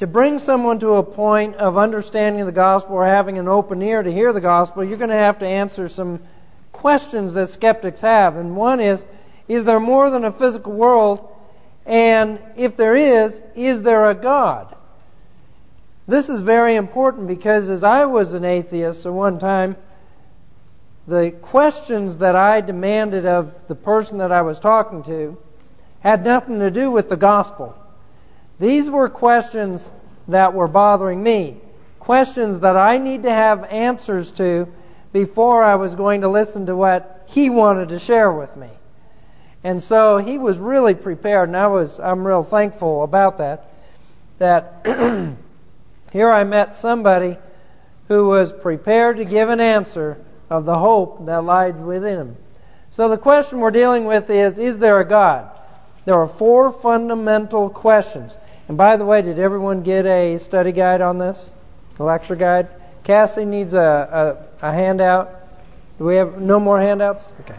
to bring someone to a point of understanding the gospel or having an open ear to hear the gospel, you're going to have to answer some questions that skeptics have. And one is there more than a physical world? And if there is there a God? This is very important because as I was an atheist at one time, the questions that I demanded of the person that I was talking to had nothing to do with the gospel. These were questions that were bothering me. Questions that I need to have answers to before I was going to listen to what he wanted to share with me. And so he was really prepared, and I'm real thankful about that. That here I met somebody who was prepared to give an answer of the hope that lied within him. So the question we're dealing with is there a God? There are 4 fundamental questions. And by the way, did everyone get a study guide on this? A lecture guide? Cassie needs a handout. Do we have no more handouts? Okay.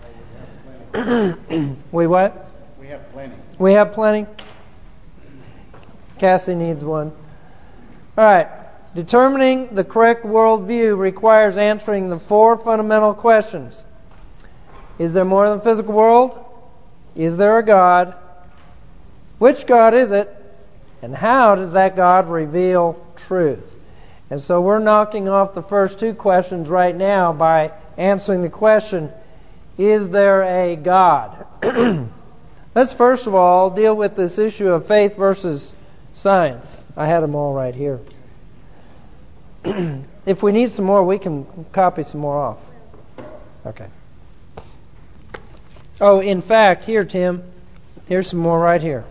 We what? We have plenty. We have plenty? Cassie needs one. All right. Determining the correct worldview requires answering the 4 fundamental questions. Is there more than a physical world? Is there a God? Which God is it? And how does that God reveal truth? And so we're knocking off the first 2 questions right now by answering the question, is there a God? Let's first of all deal with this issue of faith versus science. I had them all right here. If we need some more, we can copy some more off. Okay. Oh, in fact, here, Tim, here's some more right here.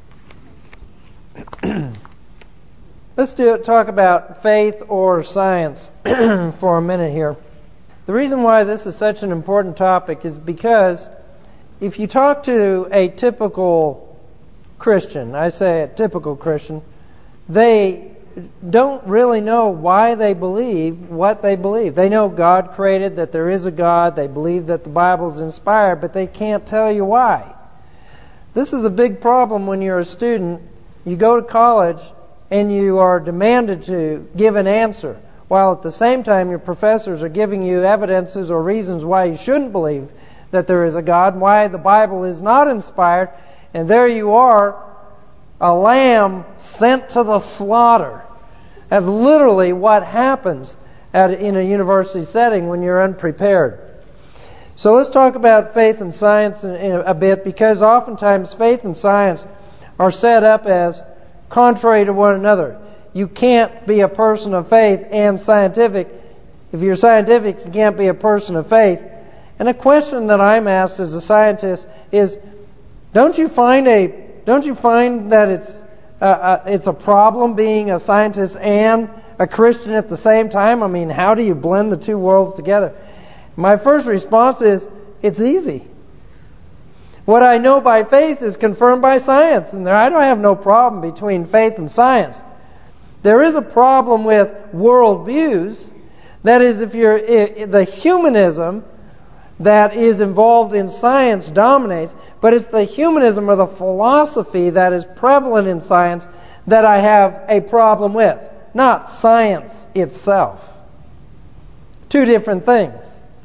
Let's talk about faith or science for a minute here. The reason why this is such an important topic is because if you talk to a typical Christian, I say a typical Christian, they don't really know why they believe what they believe. They know God created, that there is a God, they believe that the Bible is inspired, but they can't tell you why. This is a big problem when you're a student. You go to college and you are demanded to give an answer, while at the same time your professors are giving you evidences or reasons why you shouldn't believe that there is a God, why the Bible is not inspired, and there you are, a lamb sent to the slaughter. That's literally what happens in a university setting when you're unprepared. So let's talk about faith and science in a bit, because oftentimes faith and science are set up as contrary to one another. You can't be a person of faith and scientific. If you're scientific, you can't be a person of faith. And a question that I'm asked as a scientist is, don't you find that it's a problem being a scientist and a Christian at the same time? I mean, how do you blend the 2 worlds together? My first response is, it's easy. What I know by faith is confirmed by science, and I don't have no problem between faith and science. There is a problem with worldviews. That is, if the humanism that is involved in science dominates, but it's the humanism or the philosophy that is prevalent in science that I have a problem with, not science itself. 2 different things.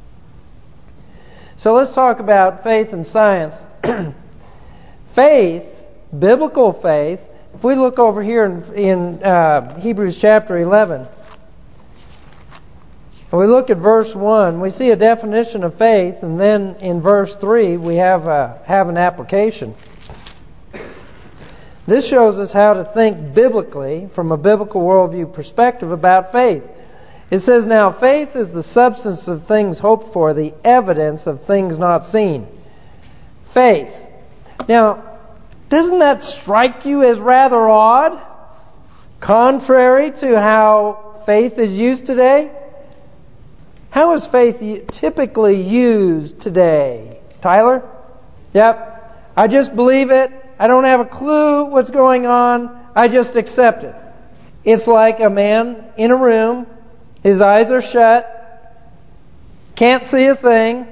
So let's talk about faith and science. Faith, biblical faith, if we look over here in Hebrews chapter 11, and we look at verse 1, we see a definition of faith, and then in verse 3 we have an application. This shows us how to think biblically, from a biblical worldview perspective, about faith. It says, now faith is the substance of things hoped for, the evidence of things not seen. Faith. Now, doesn't that strike you as rather odd? Contrary to how faith is used today? How is faith typically used today? Tyler? Yep. I just believe it. I don't have a clue what's going on. I just accept it. It's like a man in a room. His eyes are shut. Can't see a thing.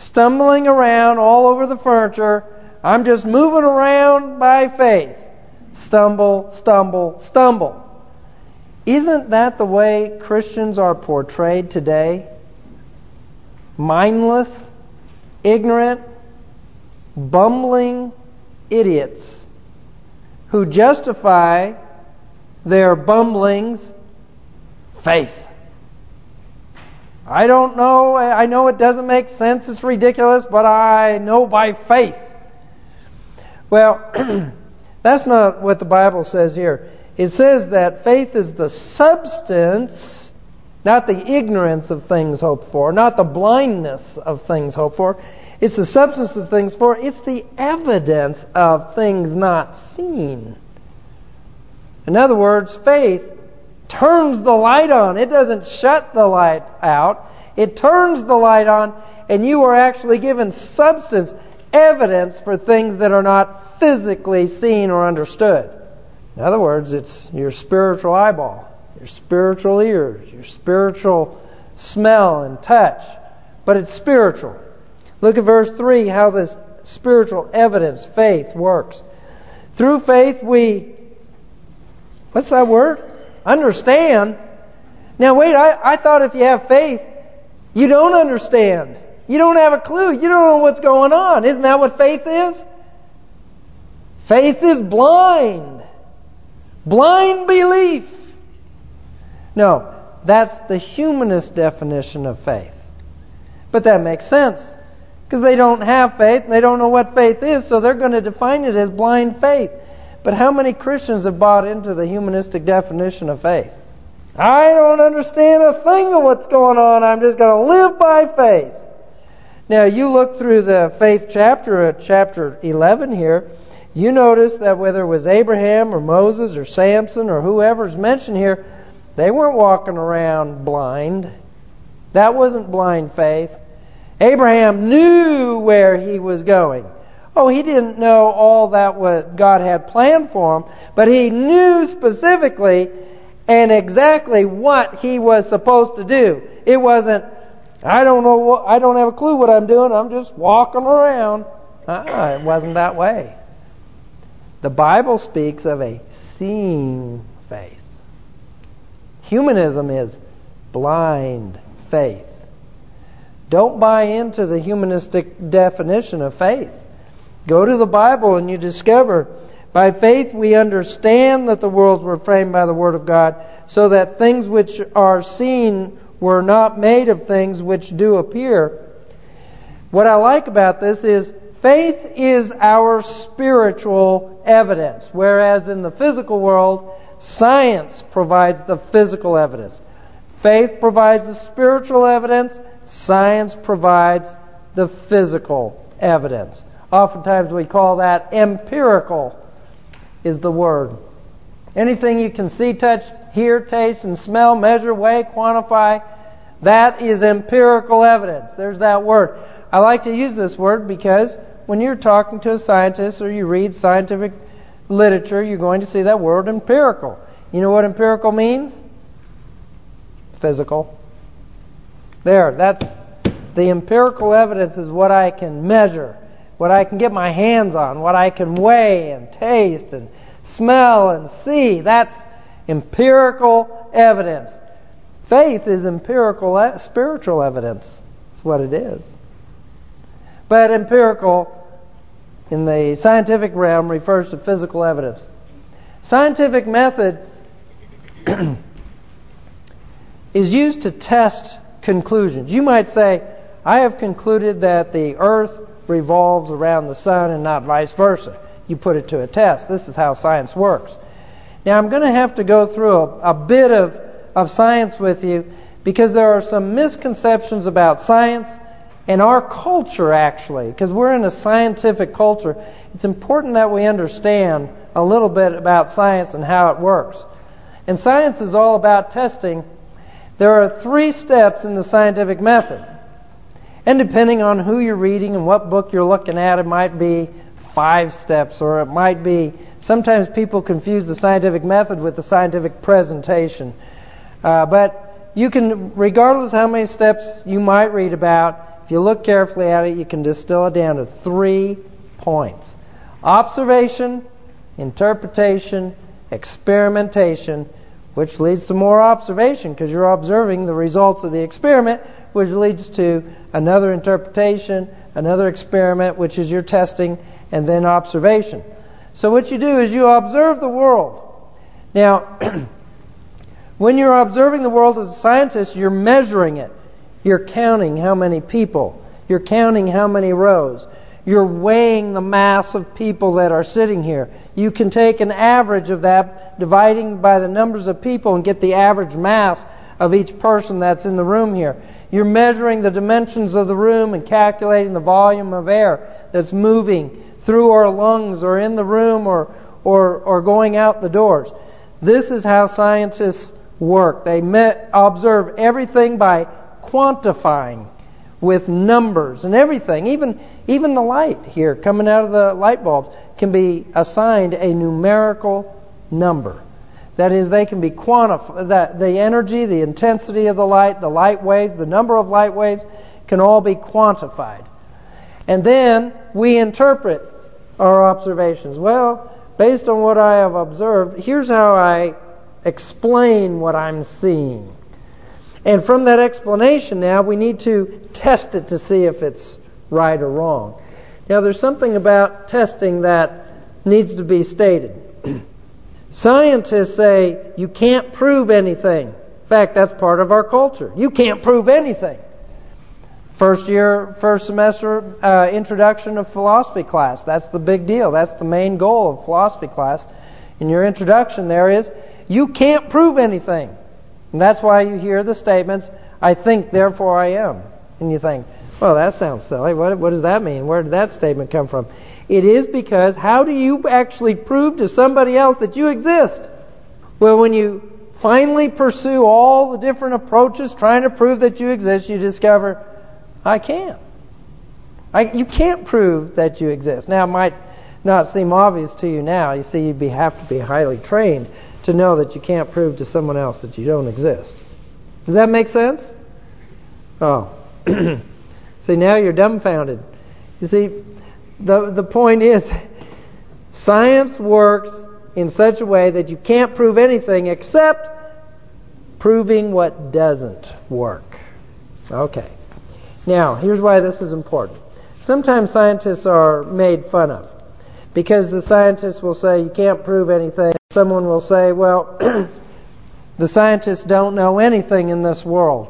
Stumbling around all over the furniture. I'm just moving around by faith. Stumble, stumble, stumble. Isn't that the way Christians are portrayed today? Mindless, ignorant, bumbling idiots who justify their bumblings faith. I don't know, I know it doesn't make sense, it's ridiculous, but I know by faith. Well, that's not what the Bible says here. It says that faith is the substance, not the ignorance of things hoped for, not the blindness of things hoped for. It's the substance of things for. It's the evidence of things not seen. In other words, faith turns the light on. It doesn't shut the light out. It turns the light on, and you are actually given substance, evidence for things that are not physically seen or understood. In other words, it's your spiritual eyeball, your spiritual ears, your spiritual smell and touch. But it's spiritual. Look at verse 3, how this spiritual evidence, faith, works. Through faith we, what's that word? Understand. Now wait, I thought if you have faith, you don't understand. You don't have a clue. You don't know what's going on. Isn't that what faith is? Faith is blind. Blind belief. No, that's the humanist definition of faith. But that makes sense. Because they don't have faith, and they don't know what faith is, so they're going to define it as blind faith. But how many Christians have bought into the humanistic definition of faith? I don't understand a thing of what's going on. I'm just going to live by faith. Now, you look through the faith chapter at chapter 11 here, you notice that whether it was Abraham or Moses or Samson or whoever's mentioned here, they weren't walking around blind. That wasn't blind faith. Abraham knew where he was going. Oh, he didn't know all that what God had planned for him, but he knew specifically and exactly what he was supposed to do. It wasn't, I don't have a clue what I'm doing, I'm just walking around. It wasn't that way. The Bible speaks of a seeing faith. Humanism is blind faith. Don't buy into the humanistic definition of faith. Go to the Bible and you discover, by faith we understand that the worlds were framed by the Word of God, so that things which are seen were not made of things which do appear. What I like about this is, faith is our spiritual evidence, whereas in the physical world, science provides the physical evidence. Faith provides the spiritual evidence, science provides the physical evidence. Oftentimes we call that empirical is the word. Anything you can see, touch, hear, taste, and smell, measure, weigh, quantify, that is empirical evidence. There's that word. I like to use this word because when you're talking to a scientist or you read scientific literature, you're going to see that word empirical. You know what empirical means? Physical. There, that's the empirical evidence is what I can measure, what I can get my hands on, what I can weigh and taste and smell and see. That's empirical evidence. Faith is empirical, spiritual evidence. That's what it is. But empirical, in the scientific realm, refers to physical evidence. Scientific method is used to test conclusions. You might say, I have concluded that the earth revolves around the sun and not vice versa. You put it to a test. This is how science works. Now I'm going to have to go through a bit of science with you, because there are some misconceptions about science and our culture, actually. Because we're in a scientific culture, it's important that we understand a little bit about science and how it works. And science is all about testing. There are 3 steps in the scientific method. And depending on who you're reading and what book you're looking at, it might be 5 steps, or it might be... Sometimes people confuse the scientific method with the scientific presentation. But you can, regardless of how many steps you might read about, if you look carefully at it, you can distill it down to 3 points. Observation, interpretation, experimentation, which leads to more observation because you're observing the results of the experiment, which leads to another interpretation, another experiment, which is your testing, and then observation. So what you do is you observe the world. Now, when you're observing the world as a scientist, you're measuring it. You're counting how many people. You're counting how many rows. You're weighing the mass of people that are sitting here. You can take an average of that, dividing by the numbers of people, and get the average mass of each person that's in the room here. You're measuring the dimensions of the room and calculating the volume of air that's moving through our lungs or in the room or going out the doors. This is how scientists work. They observe everything by quantifying with numbers and everything. Even the light here coming out of the light bulbs can be assigned a numerical number. That is, they can be quantified. That the energy, the intensity of the light waves, the number of light waves can all be quantified. And then we interpret our observations. Well, based on what I have observed, here's how I explain what I'm seeing. And from that explanation now, we need to test it to see if it's right or wrong. Now, there's something about testing that needs to be stated. Scientists say you can't prove anything. In fact, that's part of our culture. You can't prove anything. First semester introduction of philosophy class. That's the big deal. That's the main goal of philosophy class. In your introduction there is, you can't prove anything. And that's why you hear the statements, I think, therefore I am. And you think, well, that sounds silly. What does that mean? Where did that statement come from? It is because how do you actually prove to somebody else that you exist? Well, when you finally pursue all the different approaches trying to prove that you exist, you discover, I can't. You can't prove that you exist. Now, it might not seem obvious to you now. You see, you'd have to be highly trained to know that you can't prove to someone else that you don't exist. Does that make sense? Oh. See, now you're dumbfounded. You see, the point is, science works in such a way that you can't prove anything except proving what doesn't work. Okay. Now, here's why this is important. Sometimes scientists are made fun of because the scientists will say you can't prove anything. Someone will say, well, the scientists don't know anything in this world.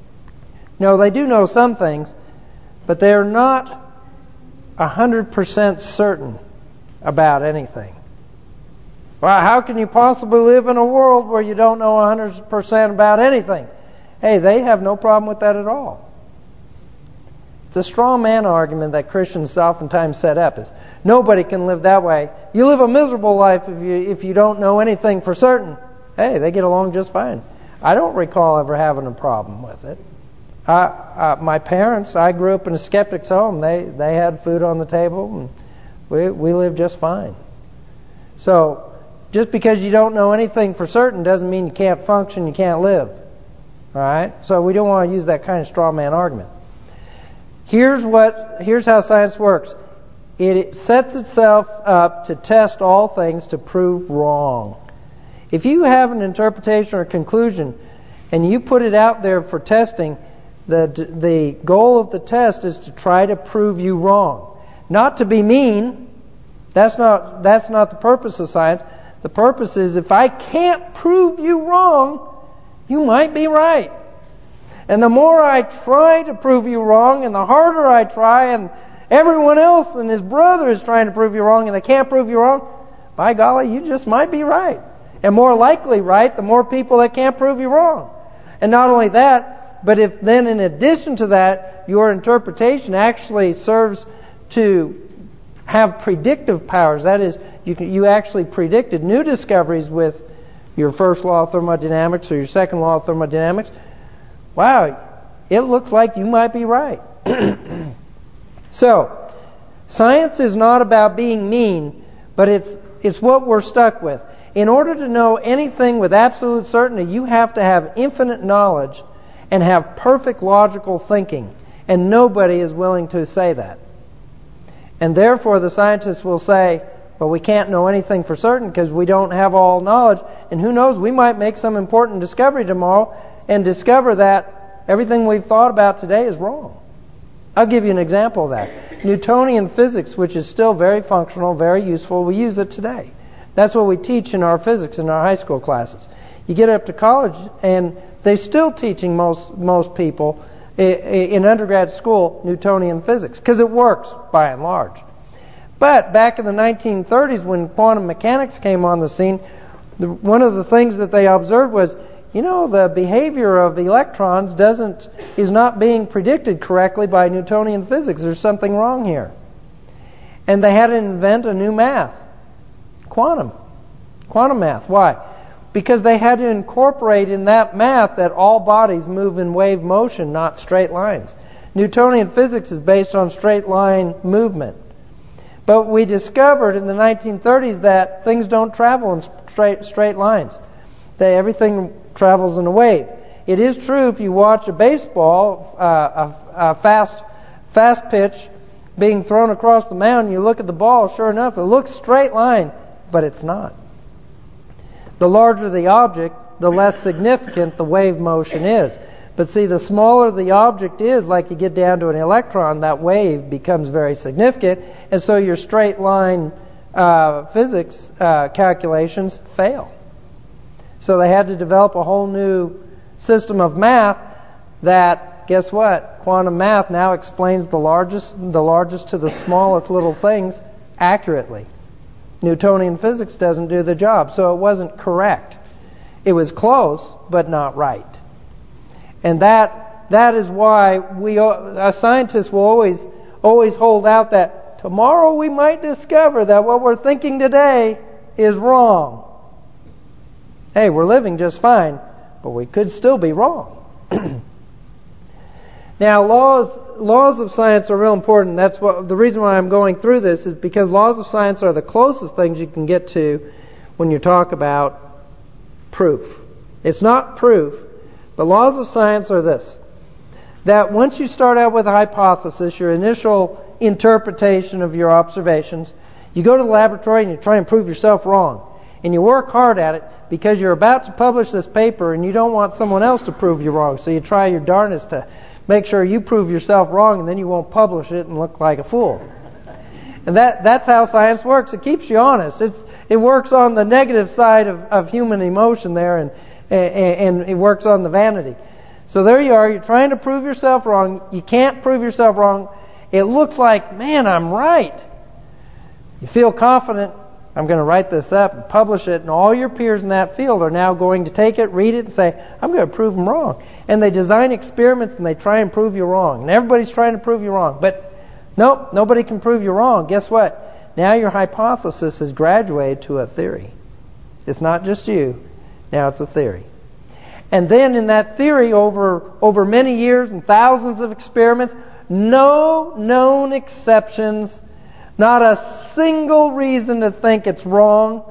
No, they do know some things, but they're not 100% certain about anything. Well, how can you possibly live in a world where you don't know 100% about anything? Hey, they have no problem with that at all. It's a straw man argument that Christians oftentimes set up. Is nobody can live that way. You live a miserable life if you don't know anything for certain. Hey, they get along just fine. I don't recall ever having a problem with it. My parents, I grew up in a skeptic's home. They had food on the table, and we lived just fine. So, just because you don't know anything for certain doesn't mean you can't function, you can't live. All right? So we don't want to use that kind of straw man argument. Here's how science works. It sets itself up to test all things to prove wrong. If you have an interpretation or conclusion and you put it out there for testing, the goal of the test is to try to prove you wrong. Not to be mean. That's not the purpose of science. The purpose is if I can't prove you wrong, you might be right. And the more I try to prove you wrong, and the harder I try, and everyone else and his brother is trying to prove you wrong, and they can't prove you wrong, by golly, you just might be right. And more likely right, the more people that can't prove you wrong. And not only that, but if then in addition to that, your interpretation actually serves to have predictive powers. That is, you actually predicted new discoveries with your first law of thermodynamics or your second law of thermodynamics. Wow, it looks like you might be right. So, science is not about being mean, but it's what we're stuck with. In order to know anything with absolute certainty, you have to have infinite knowledge and have perfect logical thinking. And nobody is willing to say that. And therefore the scientists will say, But we can't know anything for certain because we don't have all knowledge. And who knows, we might make some important discovery tomorrow and discover that everything we've thought about today is wrong. I'll give you an example of that. Newtonian physics, which is still very functional, very useful, we use it today. That's what we teach in our physics in our high school classes. You get up to college and they're still teaching most people in undergrad school Newtonian physics because it works by and large. But back in the 1930s when quantum mechanics came on the scene, one of the things that they observed was, the behavior of electrons is not being predicted correctly by Newtonian physics. There's something wrong here. And they had to invent a new math. Quantum math. Why? Because they had to incorporate in that math that all bodies move in wave motion, not straight lines. Newtonian physics is based on straight line movement. But we discovered in the 1930s that things don't travel in straight lines. Everything travels in a wave. It is true if you watch a baseball, a fast pitch being thrown across the mound, you look at the ball, sure enough, it looks straight line, but it's not. The larger the object, the less significant the wave motion is. But see, the smaller the object is, like you get down to an electron, that wave becomes very significant, and so your straight line physics calculations fail. So they had to develop a whole new system of math that, guess what? Quantum math now explains the largest to the smallest little things accurately. Newtonian physics doesn't do the job, so it wasn't correct. It was close, but not right. And that is why scientists will always hold out that tomorrow we might discover that what we're thinking today is wrong. Hey, we're living just fine, but we could still be wrong. Now, laws of science are real important. That's the reason why I'm going through this is because laws of science are the closest things you can get to when you talk about proof. It's not proof, but laws of science are this. That once you start out with a hypothesis, your initial interpretation of your observations, you go to the laboratory and you try and prove yourself wrong. And you work hard at it because you're about to publish this paper and you don't want someone else to prove you wrong. So you try your darnest to make sure you prove yourself wrong, and then you won't publish it and look like a fool. And that's how science works. It keeps you honest. It works on the negative side of human emotion there, and it works on the vanity. So there you are. You're trying to prove yourself wrong. You can't prove yourself wrong. It looks like, man, I'm right. You feel confident. I'm going to write this up and publish it, and all your peers in that field are now going to take it, read it, and say, I'm going to prove them wrong. And they design experiments and they try and prove you wrong. And everybody's trying to prove you wrong. But nope, nobody can prove you wrong. Guess what? Now your hypothesis has graduated to a theory. It's not just you. Now it's a theory. And then in that theory, over many years and thousands of experiments, no known exceptions, not a single reason to think it's wrong.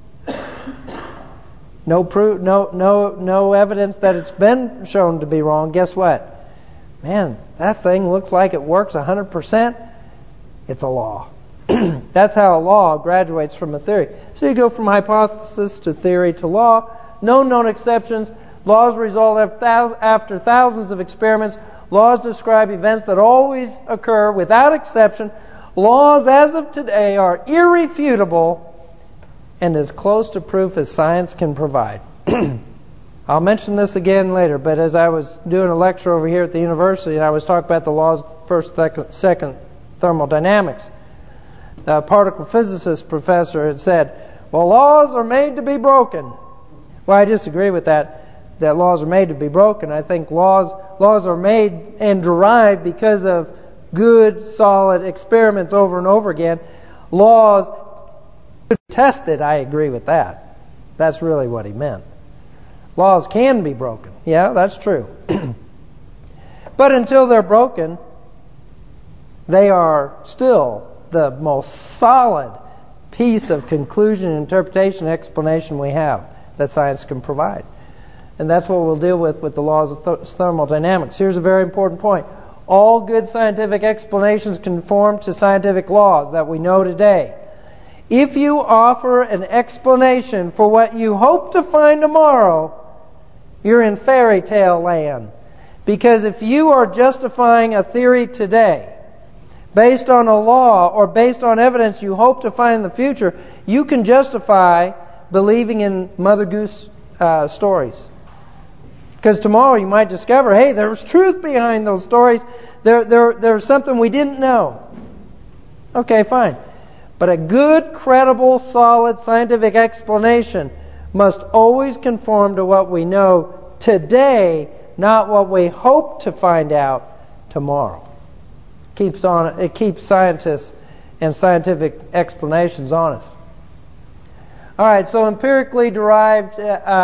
No proof, no evidence that it's been shown to be wrong. Guess what? Man, that thing looks like it works 100%. It's a law. That's how a law graduates from a theory. So you go from hypothesis to theory to law. No known exceptions. Laws result after thousands of experiments. Laws describe events that always occur without exception. Laws as of today are irrefutable and as close to proof as science can provide. I'll mention this again later, but as I was doing a lecture over here at the university and I was talking about the laws of first, second thermodynamics, the particle physicist professor had said, well, laws are made to be broken. Well, I disagree with that laws are made to be broken. I think laws are made and derived because of good, solid experiments over and over again. Laws could be tested. I agree with that. That's really what he meant. Laws can be broken. Yeah, that's true. But until they're broken, they are still the most solid piece of conclusion, interpretation, explanation we have that science can provide. And that's what we'll deal with the laws of thermodynamics. Here's a very important point. All good scientific explanations conform to scientific laws that we know today. If you offer an explanation for what you hope to find tomorrow, you're in fairy tale land. Because if you are justifying a theory today, based on a law or based on evidence you hope to find in the future, you can justify believing in Mother Goose stories. Because tomorrow you might discover, hey, there was truth behind those stories. There's something we didn't know. Okay, fine. But a good, credible, solid scientific explanation must always conform to what we know today, not what we hope to find out tomorrow. It keeps scientists and scientific explanations honest. All right, so empirically derived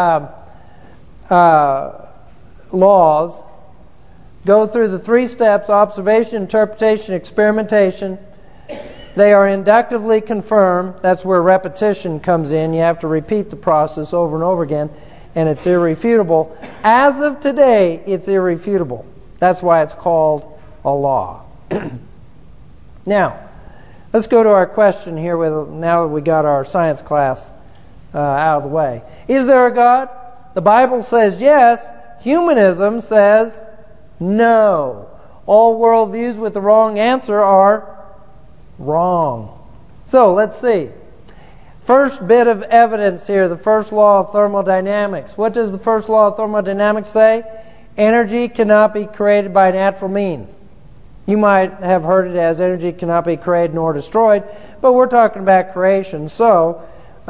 laws go through the 3 steps: observation, interpretation, experimentation. They are inductively confirmed. That's where repetition comes in. You have to repeat the process over and over again, and it's irrefutable. As of today, it's irrefutable. That's why it's called a law. Now, let's go to our question here. Now that we got our science class out of the way. Is there a God? The Bible says yes. Humanism says no. All worldviews with the wrong answer are wrong. So, let's see. First bit of evidence here, the first law of thermodynamics. What does the first law of thermodynamics say? Energy cannot be created by natural means. You might have heard it as energy cannot be created nor destroyed, but we're talking about creation. So,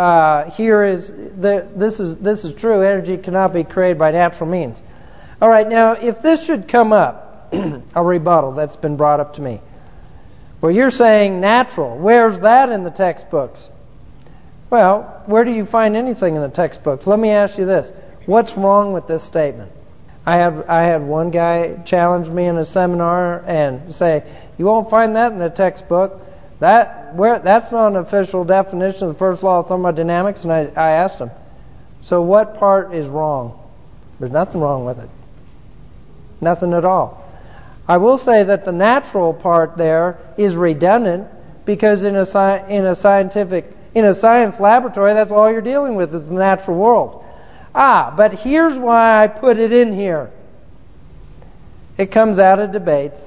this is true. Energy cannot be created by natural means. All right, now if this should come up, a rebuttal that's been brought up to me. Well, you're saying natural. Where's that in the textbooks? Well, where do you find anything in the textbooks? Let me ask you this. What's wrong with this statement? I had one guy challenge me in a seminar and say, you won't find that in the textbook. That's not an official definition of the first law of thermodynamics. And I asked him, so what part is wrong? There's nothing wrong with it. Nothing at all. I will say that the natural part there is redundant because in a science laboratory, that's all you're dealing with is the natural world. But here's why I put it in here. It comes out of debates.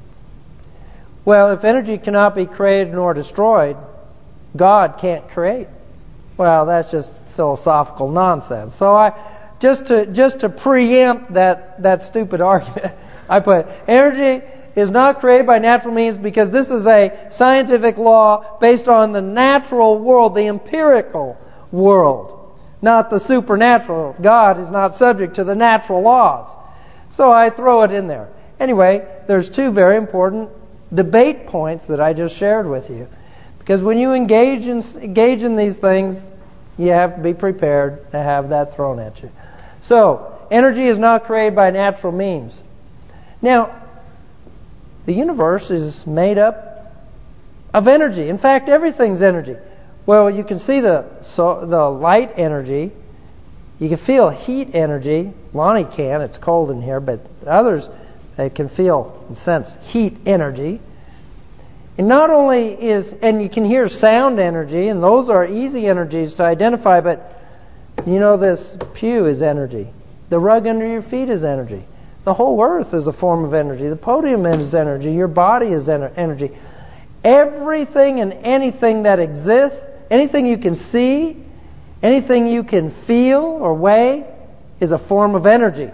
Well, if energy cannot be created nor destroyed, God can't create. Well, that's just philosophical nonsense. So just to preempt that stupid argument, I put energy is not created by natural means because this is a scientific law based on the natural world, the empirical world, not the supernatural. God is not subject to the natural laws. So I throw it in there. Anyway, there's 2 very important debate points that I just shared with you. Because when you engage in these things, you have to be prepared to have that thrown at you. So, energy is not created by natural means. Now, the universe is made up of energy. In fact, everything's energy. Well, you can see the light energy. You can feel heat energy. Lonnie can. It's cold in here. But others can feel and sense heat energy. And not only and you can hear sound energy. And those are easy energies to identify. But you know this pew is energy. The rug under your feet is energy. The whole earth is a form of energy. The podium is energy. Your body is energy. Everything and anything that exists, anything you can see, anything you can feel or weigh, is a form of energy.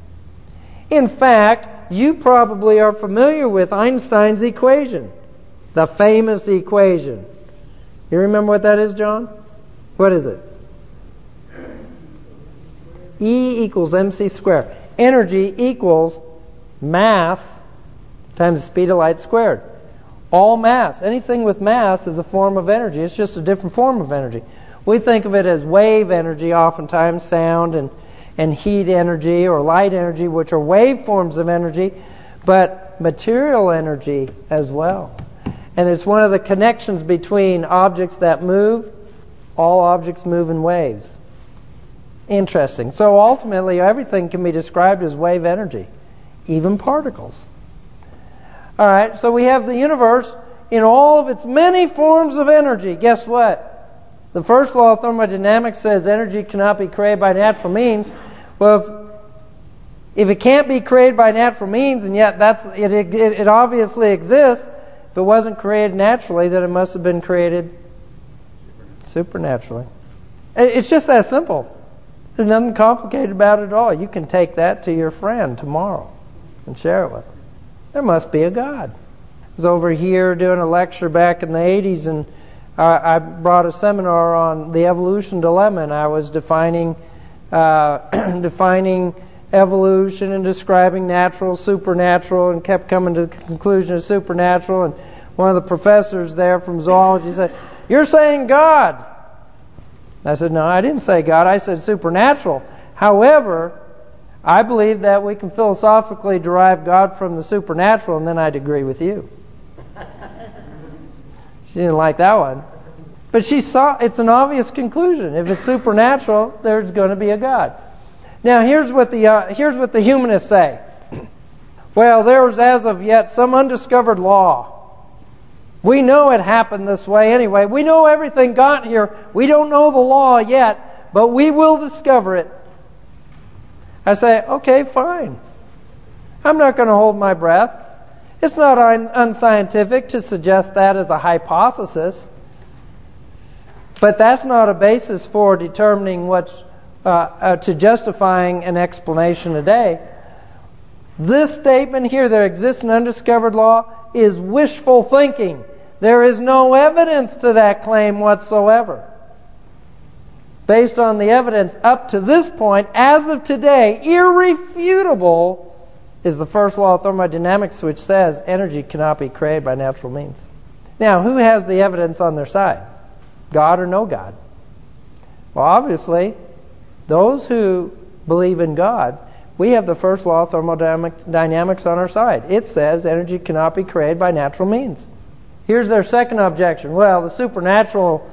In fact, you probably are familiar with Einstein's equation, the famous equation. You remember what that is, John? What is it? E equals mc squared. Energy equals mass times the speed of light squared. All mass, anything with mass is a form of energy. It's just a different form of energy. We think of it as wave energy oftentimes, sound and heat energy or light energy, which are wave forms of energy, but material energy as well. And it's one of the connections between objects that move. All objects move in waves. Interesting. So ultimately, everything can be described as wave energy, even particles. All right, so we have the universe in all of its many forms of energy. Guess what? The first law of thermodynamics says energy cannot be created by natural means. Well, if it can't be created by natural means, and yet it obviously exists, if it wasn't created naturally, then it must have been created supernaturally. It's just that simple. There's nothing complicated about it at all. You can take that to your friend tomorrow and share it with them. There must be a God. I was over here doing a lecture back in the 80s, and I brought a seminar on the evolution dilemma, and I was defining evolution and describing natural, supernatural, and kept coming to the conclusion of supernatural. And one of the professors there from zoology said, "You're saying God." I said, "No, I didn't say God. I said supernatural. However, I believe that we can philosophically derive God from the supernatural, and then I'd agree with you." She didn't like that one. But she saw it's an obvious conclusion. If it's supernatural, there's going to be a God. Now, here's what the humanists say. Well, there's as of yet some undiscovered law. We know it happened this way anyway. We know everything got here. We don't know the law yet, but we will discover it. I say, okay, fine. I'm not going to hold my breath. It's not unscientific to suggest that as a hypothesis. But that's not a basis for determining to justifying an explanation today. This statement here, there exists an undiscovered law, is wishful thinking. There is no evidence to that claim whatsoever. Based on the evidence up to this point, as of today, irrefutable is the first law of thermodynamics, which says energy cannot be created by natural means. Now, who has the evidence on their side? God or no God? Well, obviously, those who believe in God, we have the first law of thermodynamics on our side. It says energy cannot be created by natural means. Here's their second objection. Well, the supernatural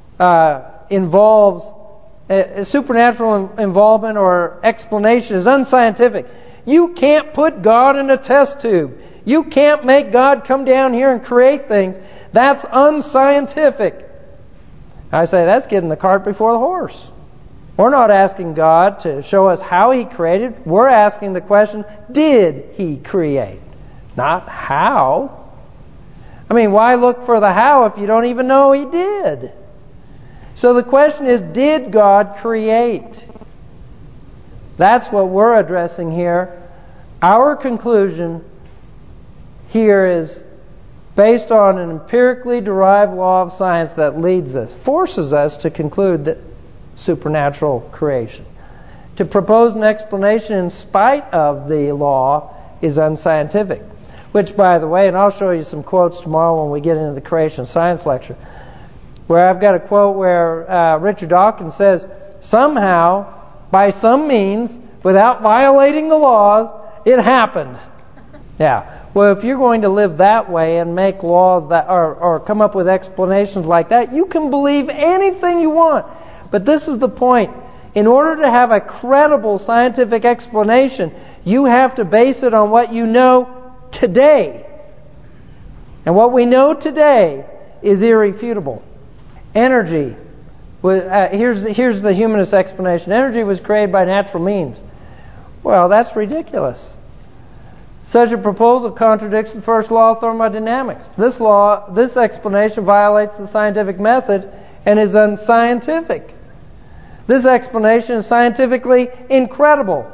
supernatural involvement or explanation is unscientific. You can't put God in a test tube. You can't make God come down here and create things. That's unscientific. I say that's getting the cart before the horse. We're not asking God to show us how He created. We're asking the question, did He create? Not how. I mean, why look for the how if you don't even know He did? So the question is, did God create? That's what we're addressing here. Our conclusion here is based on an empirically derived law of science that leads us, forces us to conclude that supernatural creation. To propose an explanation in spite of the law is unscientific. Which, by the way, and I'll show you some quotes tomorrow when we get into the creation science lecture, where I've got a quote where Richard Dawkins says, somehow, by some means, without violating the laws, it happened. Yeah. Well, if you're going to live that way and make laws that or come up with explanations like that, you can believe anything you want. But this is the point. In order to have a credible scientific explanation, you have to base it on what you know today. And what we know today is irrefutable. Energy. Here's the humanist explanation. Energy was created by natural means. Well, that's ridiculous. Such a proposal contradicts the first law of thermodynamics. This explanation violates the scientific method and is unscientific. This explanation is scientifically incredible.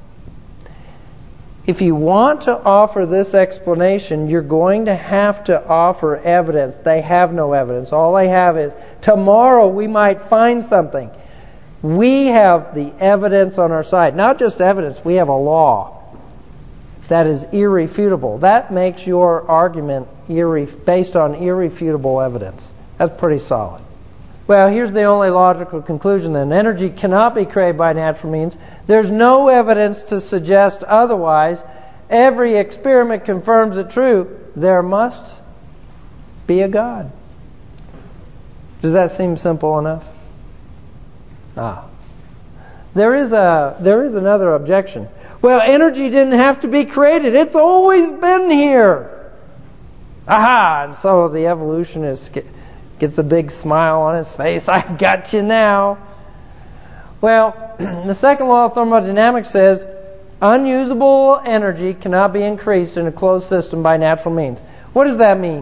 If you want to offer this explanation, you're going to have to offer evidence. They have no evidence. All they have is, tomorrow we might find something. We have the evidence on our side. Not just evidence, we have a law that is irrefutable. That makes your argument based on irrefutable evidence. That's pretty solid. Well, here's the only logical conclusion then. Energy cannot be created by natural means. There's no evidence to suggest otherwise. Every experiment confirms it true. There must be a God. Does that seem simple enough? There is another objection. Well, energy didn't have to be created. It's always been here. Aha! And so the evolutionist gets a big smile on his face. I got you now. Well, the second law of thermodynamics says unusable energy cannot be increased in a closed system by natural means. What does that mean?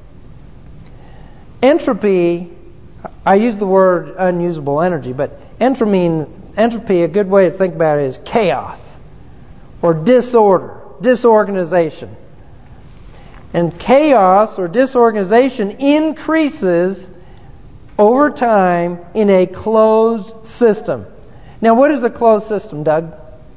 Entropy, I use the word unusable energy, but entropy, a good way to think about it is chaos or disorder, disorganization. And chaos or disorganization increases over time in a closed system. Now, what is a closed system, Doug?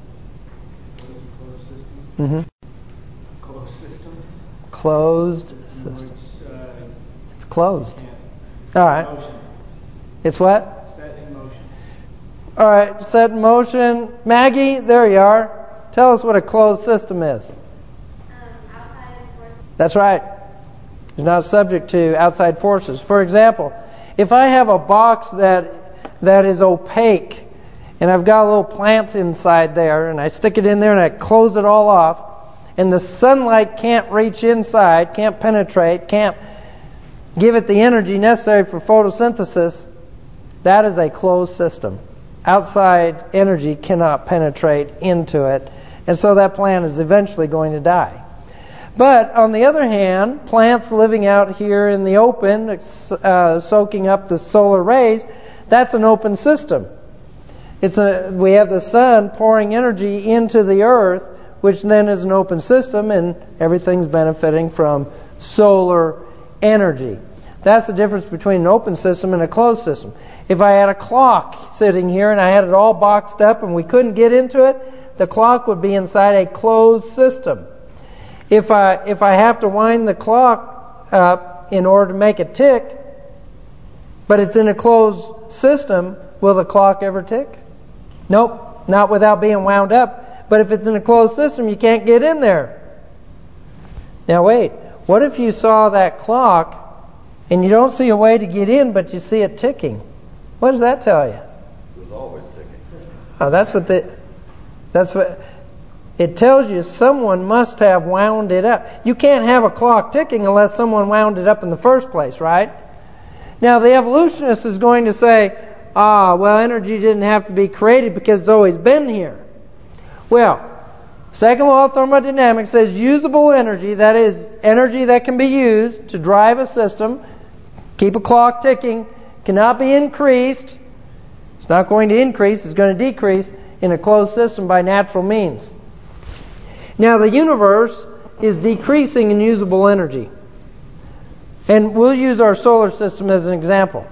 Closed system? Closed system. It's closed. All right. It's what? Set in motion. All right, set in motion. Maggie, there you are. Tell us what a closed system is. Outside forces. That's right. It's not subject to outside forces. For example, if I have a box that is opaque, and I've got a little plant inside there, and I stick it in there and I close it all off, and the sunlight can't reach inside, can't penetrate, can't give it the energy necessary for photosynthesis, that is a closed system. Outside energy cannot penetrate into it, and so that plant is eventually going to die. But on the other hand, plants living out here in the open, soaking up the solar rays, that's an open system. We have the sun pouring energy into the earth, which then is an open system, and everything's benefiting from solar energy. That's the difference between an open system and a closed system. If I had a clock sitting here and I had it all boxed up and we couldn't get into it, the clock would be inside a closed system. If I have to wind the clock up in order to make it tick, but it's in a closed system, will the clock ever tick? Nope, not without being wound up. But if it's in a closed system, you can't get in there. Now wait, what if you saw that clock and you don't see a way to get in, but you see it ticking? What does that tell you? It was always ticking. Oh, that's what it tells you. Someone must have wound it up. You can't have a clock ticking unless someone wound it up in the first place, right? Now the evolutionist is going to say, well, energy didn't have to be created because it's always been here. Well, second law of thermodynamics says usable energy, that is, energy that can be used to drive a system, keep a clock ticking, cannot be increased. It's not going to increase, it's going to decrease in a closed system by natural means. Now the universe is decreasing in usable energy. And we'll use our solar system as an example.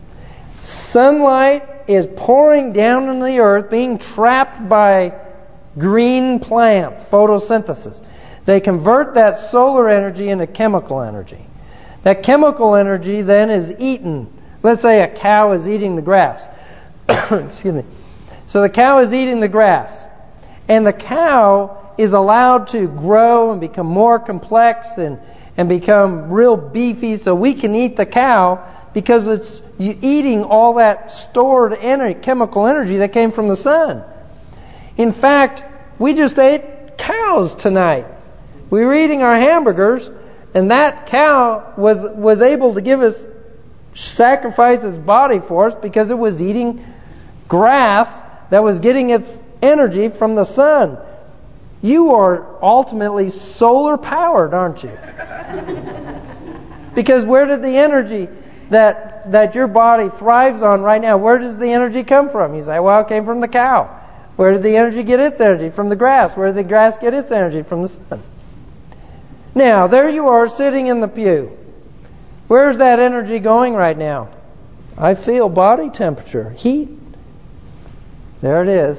Sunlight is pouring down on the earth, being trapped by green plants, photosynthesis. They convert that solar energy into chemical energy. That chemical energy then is eaten. Let's say a cow is eating the grass. Excuse me. So the cow is eating the grass. And the cow is allowed to grow and become more complex and become real beefy so we can eat the cow because it's eating all that stored energy, chemical energy that came from the sun. In fact, we just ate cows tonight. We were eating our hamburgers, and that cow was able to sacrifice its body for us because it was eating grass that was getting its energy from the sun. You are ultimately solar powered, aren't you? Because where did the energy that your body thrives on right now, where does the energy come from? You say, well, it came from the cow. Where did the energy get its energy? From the grass. Where did the grass get its energy? From the sun. Now, there you are sitting in the pew. Where's that energy going right now? I feel body temperature, heat. There it is.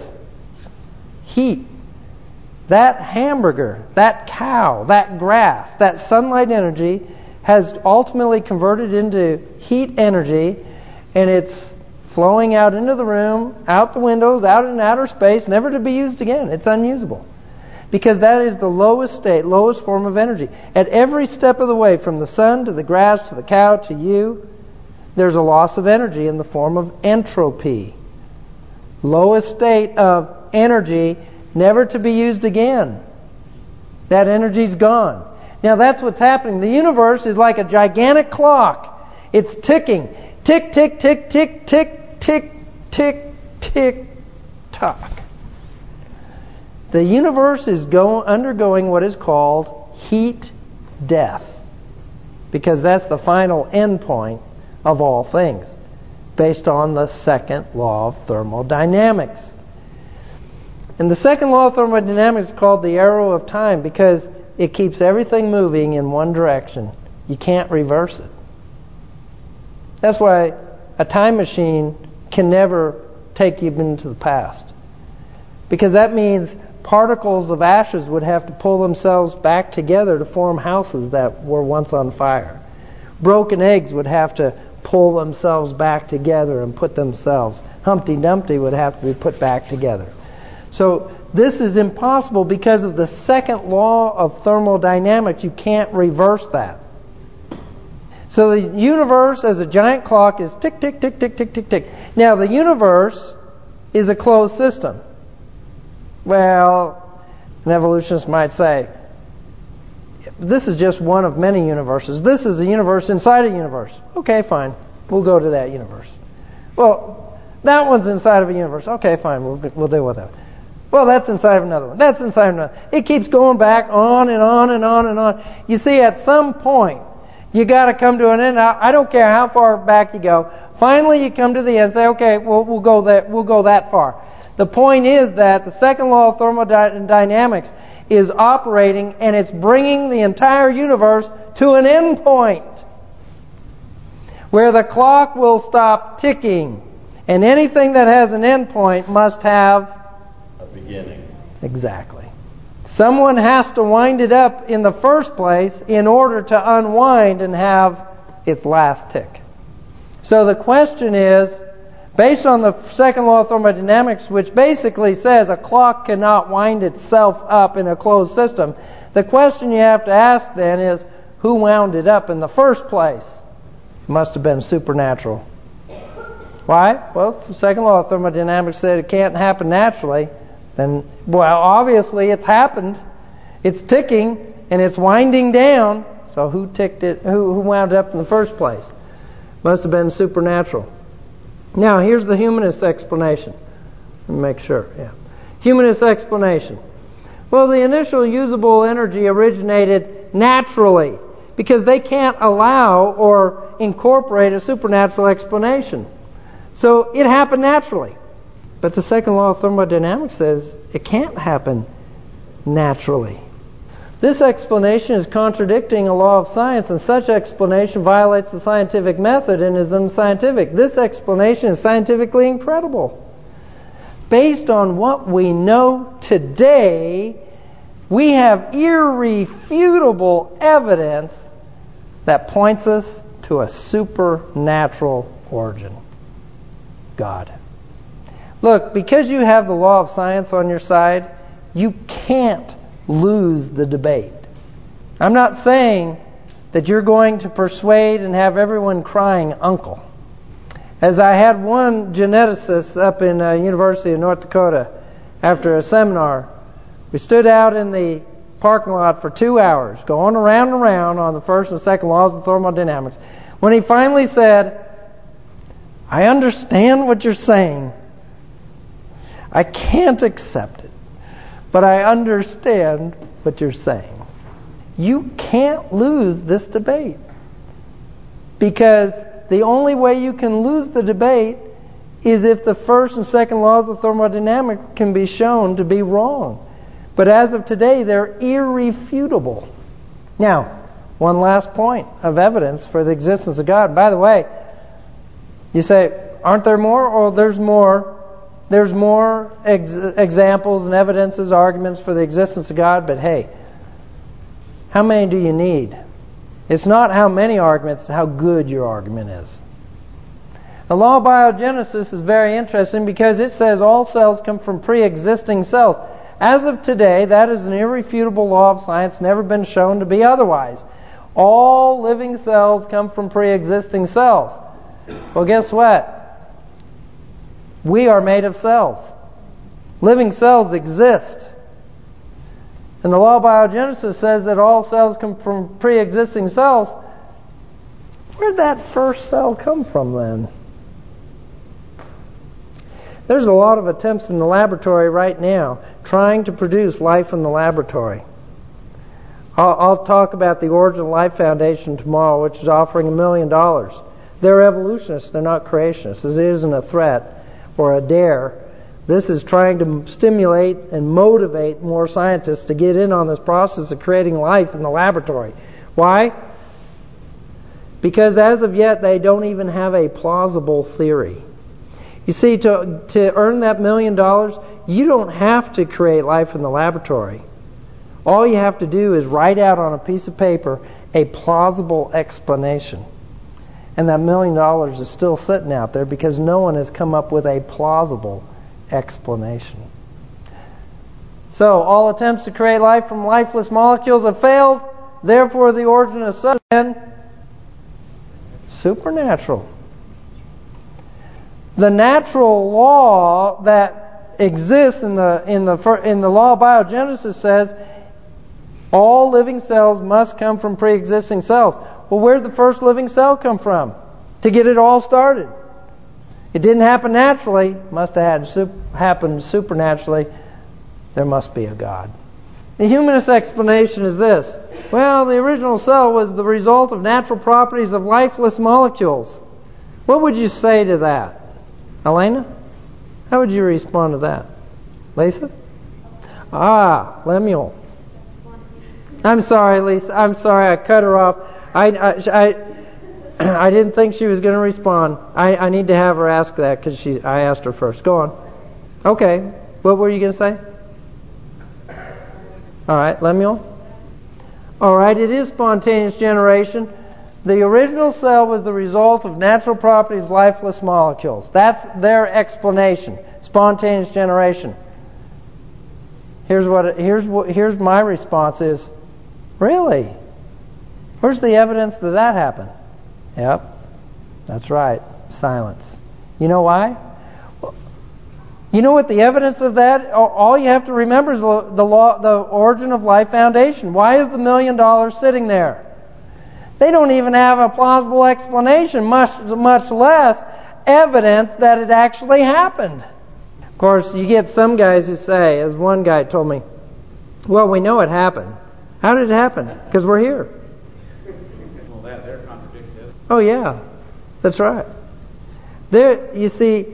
Heat. That hamburger, that cow, that grass, that sunlight energy has ultimately converted into heat energy, and it's flowing out into the room, out the windows, out in outer space, never to be used again. It's unusable. Because that is the lowest state, lowest form of energy. At every step of the way, from the sun to the grass to the cow to you, there's a loss of energy in the form of entropy. Lowest state of energy, never to be used again. That energy's gone. Now that's what's happening. The universe is like a gigantic clock. It's ticking. Tick, tick, tick, tick, tick, tick, tick, tick, tock. The universe is undergoing what is called heat death. Because that's the final end point of all things. Based on the second law of thermodynamics. And the second law of thermodynamics is called the arrow of time because it keeps everything moving in one direction. You can't reverse it. That's why a time machine can never take you into the past. Because that means particles of ashes would have to pull themselves back together to form houses that were once on fire. Broken eggs would have to pull themselves back together and put themselves. Humpty Dumpty would have to be put back together. So this is impossible because of the second law of thermodynamics. You can't reverse that. So the universe as a giant clock is tick, tick, tick, tick, tick, tick, tick. Now the universe is a closed system. Well, an evolutionist might say, this is just one of many universes. This is a universe inside a universe. Okay, fine. We'll go to that universe. Well, that one's inside of a universe. Okay, fine. We'll deal with that. Well, that's inside of another one. That's inside of another. It keeps going back on and on and on and on. You see, at some point, you got to come to an end. I don't care how far back you go. Finally, you come to the end and say, okay, we'll go that far. The point is that the second law of thermodynamics is operating and it's bringing the entire universe to an end point where the clock will stop ticking. And anything that has an end point must have a beginning. Exactly. Someone has to wind it up in the first place in order to unwind and have its last tick. So the question is, based on the second law of thermodynamics, which basically says a clock cannot wind itself up in a closed system, the question you have to ask then is, who wound it up in the first place? It must have been supernatural. Why? Well, the second law of thermodynamics said it can't happen naturally. Then, well, obviously it's happened. It's ticking and it's winding down. So who ticked it? Who wound it up in the first place? Must have been supernatural. Now, here's the humanist explanation. Let me make sure. Yeah, humanist explanation. Well, the initial usable energy originated naturally because they can't allow or incorporate a supernatural explanation. So it happened naturally. But the second law of thermodynamics says it can't happen naturally. This explanation is contradicting a law of science, and such explanation violates the scientific method and is unscientific. This explanation is scientifically incredible. Based on what we know today, we have irrefutable evidence that points us to a supernatural origin. God. Look, because you have the law of science on your side, you can't lose the debate. I'm not saying that you're going to persuade and have everyone crying uncle. As I had one geneticist up in University of North Dakota after a seminar, we stood out in the parking lot for 2 hours, going around and around on the first and second laws of thermodynamics. When he finally said, I understand what you're saying. I can't accept it, but I understand what you're saying. You can't lose this debate. Because the only way you can lose the debate is if the first and second laws of thermodynamics can be shown to be wrong. But as of today, they're irrefutable. Now, one last point of evidence for the existence of God. By the way, you say, aren't there more? Oh, there's more. There's more examples and evidences, arguments for the existence of God. But hey, how many do you need? It's not how many arguments, how good your argument is. The law of biogenesis is very interesting because it says all cells come from pre-existing cells. As of today, that is an irrefutable law of science, never been shown to be otherwise. All living cells come from pre-existing cells. Well, guess what? We are made of cells. Living cells exist. And the law of biogenesis says that all cells come from pre-existing cells. Where'd that first cell come from then? There's a lot of attempts in the laboratory right now trying to produce life in the laboratory. I'll talk about the Origin of Life Foundation tomorrow, which is offering $1 million. They're evolutionists, they're not creationists. This isn't a threat or a dare. This is trying to stimulate and motivate more scientists to get in on this process of creating life in the laboratory. Why? Because as of yet, they don't even have a plausible theory. You see, to earn that $1 million, you don't have to create life in the laboratory. All you have to do is write out on a piece of paper a plausible explanation. And that $1 million is still sitting out there because no one has come up with a plausible explanation. So, all attempts to create life from lifeless molecules have failed. Therefore, the origin of substance is supernatural. The natural law that exists in the law of biogenesis says all living cells must come from pre-existing cells. Well, where did the first living cell come from to get it all started? It didn't happen naturally. Must have happened supernaturally. There must be a God. The humanist explanation is this. Well, the original cell was the result of natural properties of lifeless molecules. What would you say to that? Elena? How would you respond to that? Lisa? Lemuel. I'm sorry, Lisa. I'm sorry I cut her off. I didn't think she was going to respond. I need to have her ask that because I asked her first. Go on. Okay. What were you going to say? All right, Lemuel. All right, it is spontaneous generation. The original cell was the result of natural properties of lifeless molecules. That's their explanation. Spontaneous generation. Here's my response is, really? Where's the evidence that happened? Yep, that's right. Silence. You know why? You know what the evidence of that? All you have to remember is the Origin of Life Foundation. Why is the $1 million sitting there? They don't even have a plausible explanation, much less evidence that it actually happened. Of course, you get some guys who say, as one guy told me, well, we know it happened. How did it happen? Because we're here. Well, that there contradicts it. Oh, yeah. That's right. You see,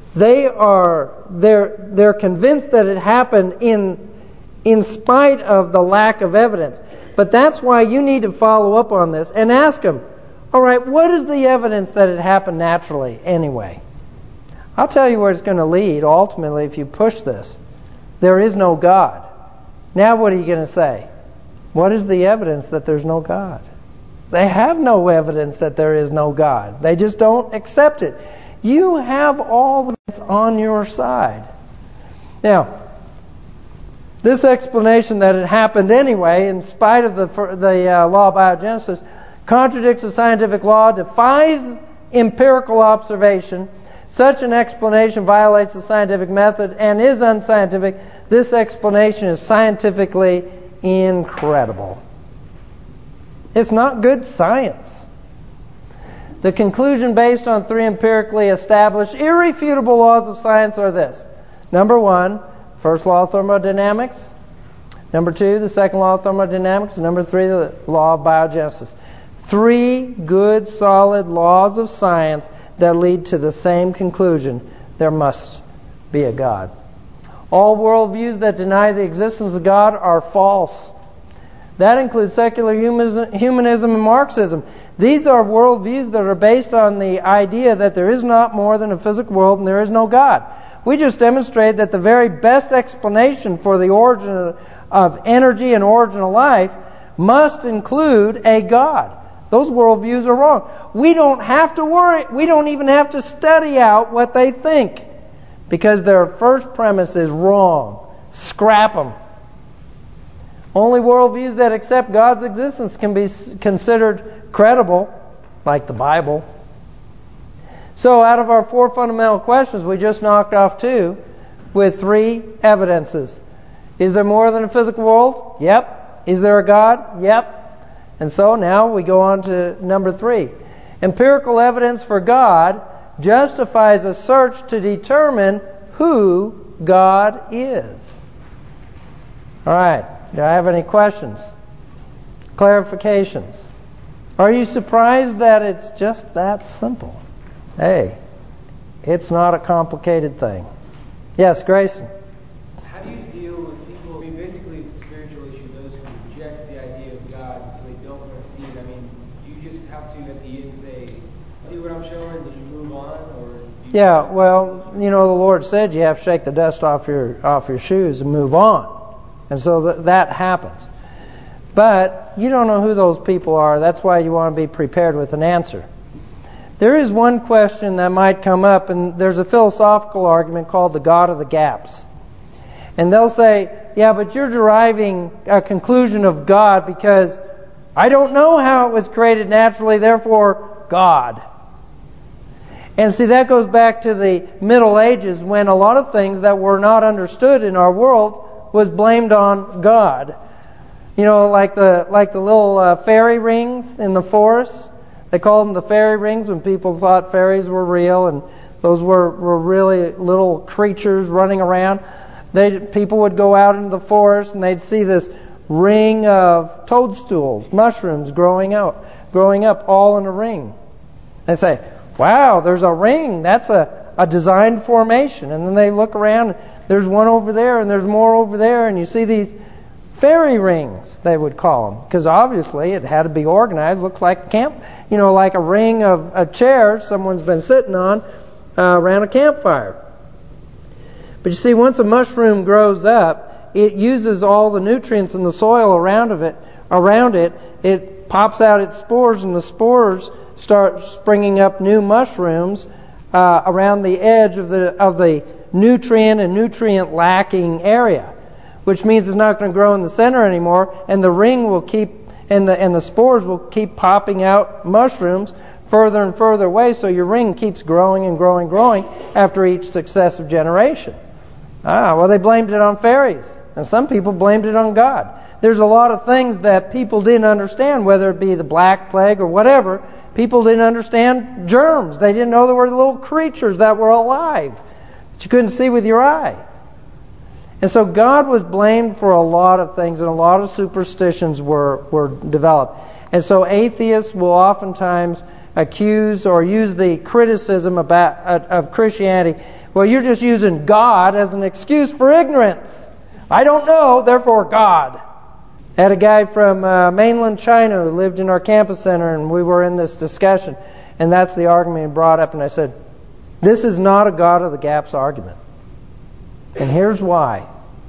they're convinced that it happened in spite of the lack of evidence. But that's why you need to follow up on this and ask them, all right, what is the evidence that it happened naturally anyway? I'll tell you where it's going to lead ultimately if you push this. There is no God. Now what are you going to say? What is the evidence that there's no God? They have no evidence that there is no God. They just don't accept it. You have all the evidence on your side. Now, this explanation that it happened anyway, in spite of the law of biogenesis, contradicts the scientific law, defies empirical observation. Such an explanation violates the scientific method and is unscientific. This explanation is scientifically incredible. It's not good science. The conclusion based on 3 empirically established, irrefutable laws of science are this. Number 1, first law of thermodynamics. Number 2, the second law of thermodynamics. And number 3, the law of biogenesis. 3 good, solid laws of science that lead to the same conclusion. There must be a God. All worldviews that deny the existence of God are false. That includes secular humanism and Marxism. These are worldviews that are based on the idea that there is not more than a physical world and there is no God. We just demonstrated that the very best explanation for the origin of energy and origin of life must include a God. Those worldviews are wrong. We don't have to worry. We don't even have to study out what they think because their first premise is wrong. Scrap them. Only worldviews that accept God's existence can be considered credible, like the Bible. So out of our 4 fundamental questions, we just knocked off 2 with 3 evidences. Is there more than a physical world? Yep. Is there a God? Yep. And so now we go on to number 3. Empirical evidence for God justifies a search to determine who God is. All right. Do I have any questions? Clarifications? Are you surprised that it's just that simple? Hey, it's not a complicated thing. Yes, Grayson? How do you deal with people, basically it's a spiritual issue, those who reject the idea of God, so they don't want to see it? Do you just have to at the end say, see what I'm showing, then you move on? Yeah, well, the Lord said you have to shake the dust off your shoes and move on. And so that happens. But you don't know who those people are. That's why you want to be prepared with an answer. There is one question that might come up, and there's a philosophical argument called the God of the gaps. And they'll say, yeah, but you're deriving a conclusion of God because I don't know how it was created naturally, therefore God. And see, that goes back to the Middle Ages when a lot of things that were not understood in our world was blamed on God. Like the little fairy rings in the forest. They called them the fairy rings when people thought fairies were real, and those were really little creatures running around. People would go out into the forest and they'd see this ring of toadstools, mushrooms growing up all in a ring. They'd say, wow, there's a ring. That's a designed formation. And then they look around, and there's one over there, and there's more over there, and you see these fairy rings, they would call them, because obviously it had to be organized. Looks like camp, like a ring of a chair someone's been sitting on around a campfire. But you see, once a mushroom grows up, it uses all the nutrients in the soil around it. It pops out its spores, and the spores start springing up new mushrooms around the edge of the nutrient and nutrient lacking area, which means it's not going to grow in the center anymore, and the ring will keep, and the spores will keep popping out mushrooms further and further away, so your ring keeps growing and growing and growing after each successive generation. Well, they blamed it on fairies, and some people blamed it on God. There's a lot of things that people didn't understand, whether it be the Black Plague or whatever. People didn't understand germs. They didn't know there were little creatures that were alive that you couldn't see with your eye. And so God was blamed for a lot of things, and a lot of superstitions were developed. And so atheists will oftentimes accuse or use the criticism of Christianity. Well, you're just using God as an excuse for ignorance. I don't know, therefore God. I had a guy from mainland China who lived in our campus center, and we were in this discussion. And that's the argument he brought up. And I said, this is not a God of the gaps argument. And here's why.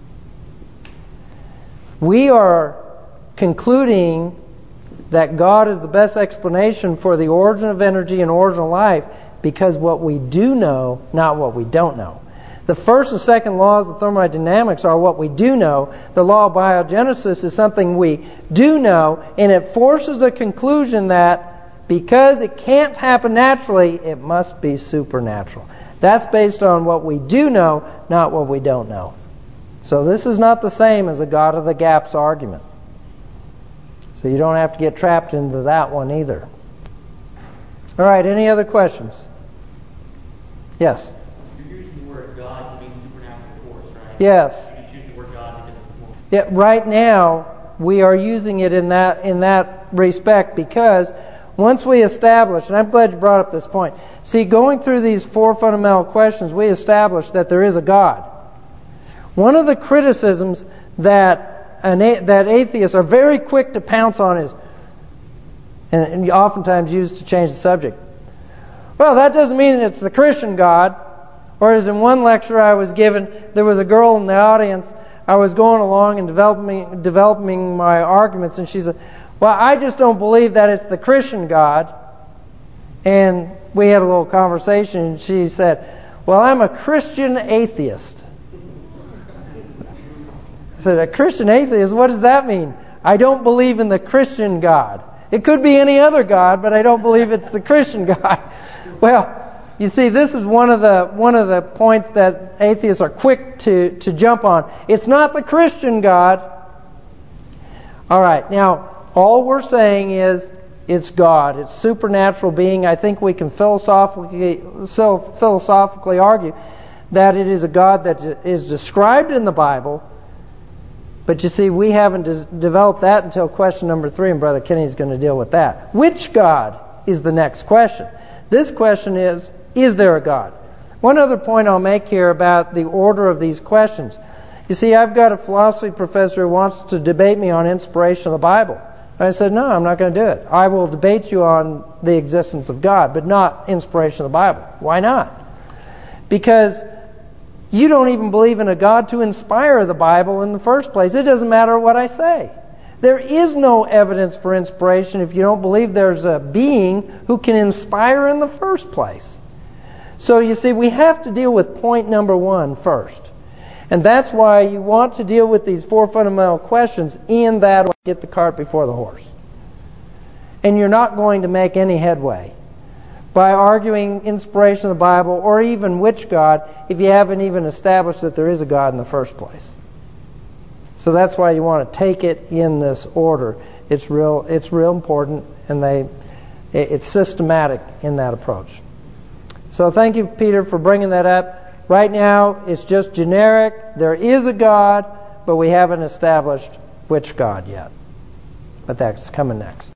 We are concluding that God is the best explanation for the origin of energy and origin of life because what we do know, not what we don't know. The first and second laws of thermodynamics are what we do know. The law of biogenesis is something we do know, and it forces a conclusion that because it can't happen naturally, it must be supernatural. That's based on what we do know, not what we don't know. So this is not the same as a God of the gaps argument. So you don't have to get trapped into that one either. All right, any other questions? Yes? You're using the word God to mean supernatural force, right? Yes. You're using the word God to mean force. Yeah, right now, we are using it in that respect because once we establish, and I'm glad you brought up this point. See, going through these 4 fundamental questions, we established that there is a God. One of the criticisms that atheists are very quick to pounce on is, and oftentimes used to change the subject. Well, that doesn't mean it's the Christian God. Or as in one lecture I was given, there was a girl in the audience. I was going along and developing my arguments, and she said, well, I just don't believe that it's the Christian God. And we had a little conversation, and she said, well, I'm a Christian atheist. I said, a Christian atheist? What does that mean? I don't believe in the Christian God. It could be any other God, but I don't believe it's the Christian God. Well, You see, this is one of the points that atheists are quick to jump on. It's not the Christian God. All right, now, all we're saying is it's God. It's supernatural being. I think we can philosophically argue that it is a God that is described in the Bible. But you see, we haven't developed that until question number 3, and Brother Kenny is going to deal with that. Which God is the next question? This question is there a God? One other point I'll make here about the order of these questions. You see, I've got a philosophy professor who wants to debate me on inspiration of the Bible. And I said, no, I'm not going to do it. I will debate you on the existence of God, but not inspiration of the Bible. Why not? Because you don't even believe in a God to inspire the Bible in the first place. It doesn't matter what I say. There is no evidence for inspiration if you don't believe there's a being who can inspire in the first place. So you see, we have to deal with point number 1 first. And that's why you want to deal with these 4 fundamental questions in that way. Get the cart before the horse. And you're not going to make any headway by arguing inspiration of the Bible or even which God if you haven't even established that there is a God in the first place. So that's why you want to take it in this order. It's real important, and it's systematic in that approach. So thank you, Peter, for bringing that up. Right now, it's just generic. There is a God, but we haven't established which God yet. But that's coming next.